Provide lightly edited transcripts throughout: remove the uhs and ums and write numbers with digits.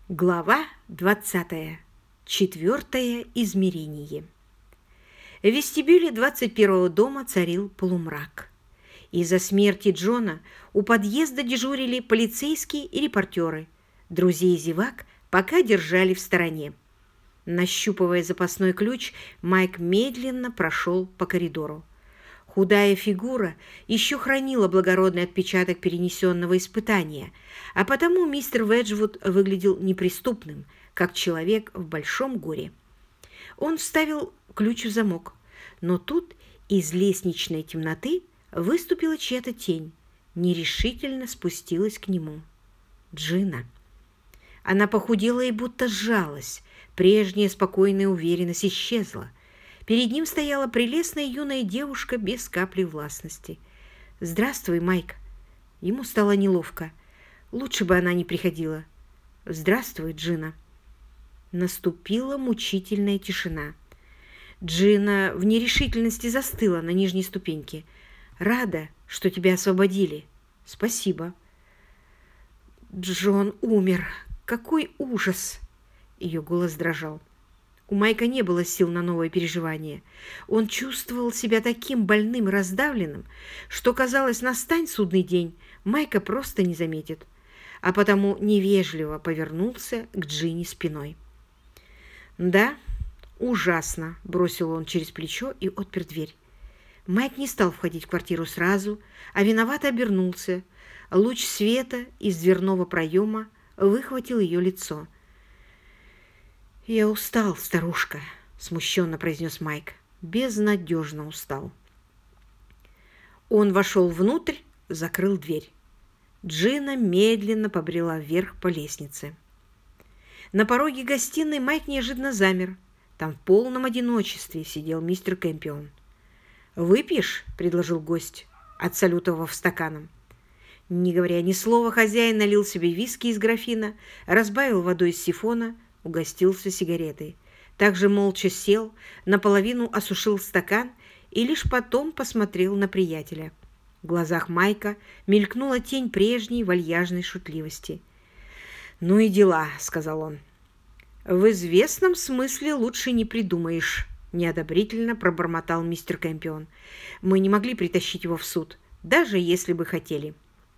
Глава 20. Четвертое измерение. В вестибюле 21-го дома царил полумрак. Из-за смерти Джона у подъезда дежурили полицейские и репортеры. Друзей зевак пока держали в стороне. Нащупывая запасной ключ, Майк медленно прошел по коридору. Худая фигура еще хранила благородный отпечаток перенесенного испытания, а потому мистер Веджвуд выглядел неприступным, как человек в большом горе. Он вставил ключ в замок, но тут из лестничной темноты выступила чья-то тень, нерешительно спустилась к нему. Джина. Она похудела и будто сжалась, прежняя спокойная уверенность исчезла. Перед ним стояла прелестная юная девушка без капли властности. «Здравствуй, Майк». Ему стало неловко. Лучше бы она не приходила. «Здравствуй, Джина». Наступила мучительная тишина. Джина в нерешительности застыла на нижней ступеньке. «Рада, что тебя освободили». «Спасибо». «Джон умер. Какой ужас!» Ее голос дрожал. У Майка не было сил на новое переживание. Он чувствовал себя таким больным и раздавленным, что, казалось, настань судный день, Майка просто не заметит, а потому невежливо повернулся к Джинни спиной. «Да, ужасно», — бросил он через плечо и отпер дверь. Майк не стал входить в квартиру сразу, а виновато обернулся. Луч света из дверного проема выхватил ее лицо. «Я устал, старушка», — смущенно произнес Майк. «Безнадежно устал». Он вошел внутрь, закрыл дверь. Джина медленно побрела вверх по лестнице. На пороге гостиной Майк неожиданно замер. Там в полном одиночестве сидел мистер Кэмпион. «Выпьешь?» — предложил гость, отсалютовав стаканом. Не говоря ни слова, хозяин налил себе виски из графина, разбавил водой из сифона, угостился сигаретой. Также молча сел, наполовину осушил стакан и лишь потом посмотрел на приятеля. В глазах Майка мелькнула тень прежней вальяжной шутливости. «Ну и дела», — сказал он. «В известном смысле лучше не придумаешь», — неодобрительно пробормотал мистер Кэмпион. «Мы не могли притащить его в суд, даже если бы хотели».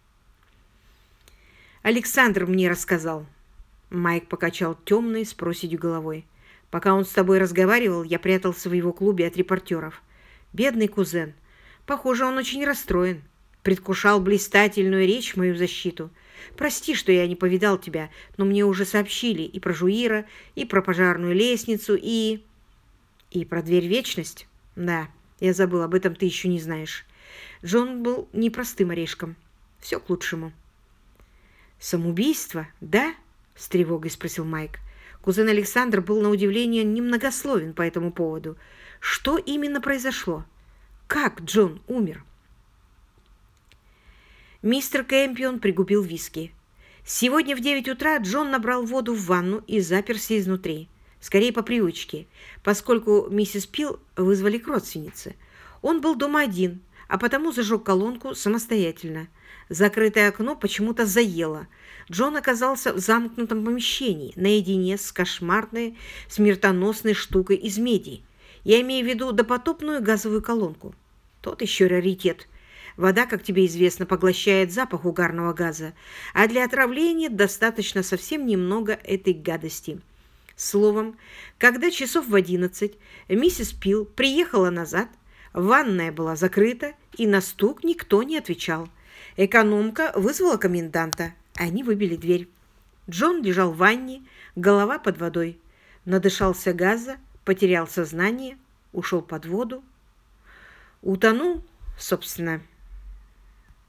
«Александр мне рассказал». Майк покачал темной с проседью головой. «Пока он с тобой разговаривал, я прятался в его клубе от репортеров. Бедный кузен. Похоже, он очень расстроен. Предвкушал блистательную речь в мою защиту. Прости, что я не повидал тебя, но мне уже сообщили и про Жуира, и про пожарную лестницу, и про дверь в вечность. Да, я забыл, об этом ты еще не знаешь. Джон был непростым орешком. Все к лучшему». «Самоубийство, да?» — с тревогой спросил Майк. Кузен Александр был на удивление немногословен по этому поводу. Что именно произошло? Как Джон умер? Мистер Кэмпион пригубил виски. Сегодня в 9 утра Джон набрал воду в ванну и заперся изнутри. Скорее по привычке, поскольку миссис Пил вызвали к родственнице. Он был дома один, а потому зажег колонку самостоятельно. Закрытое окно почему-то заело. Джон оказался в замкнутом помещении, наедине с кошмарной, смертоносной штукой из меди. Я имею в виду допотопную газовую колонку. Тот еще раритет. Вода, как тебе известно, поглощает запах угарного газа, а для отравления достаточно совсем немного этой гадости. Словом, когда часов в 11 миссис Пил приехала назад, ванная была закрыта, и на стук никто не отвечал. Экономка вызвала коменданта. Они выбили дверь. Джон лежал в ванне, голова под водой. Надышался газа, потерял сознание, ушел под воду. Утонул, собственно.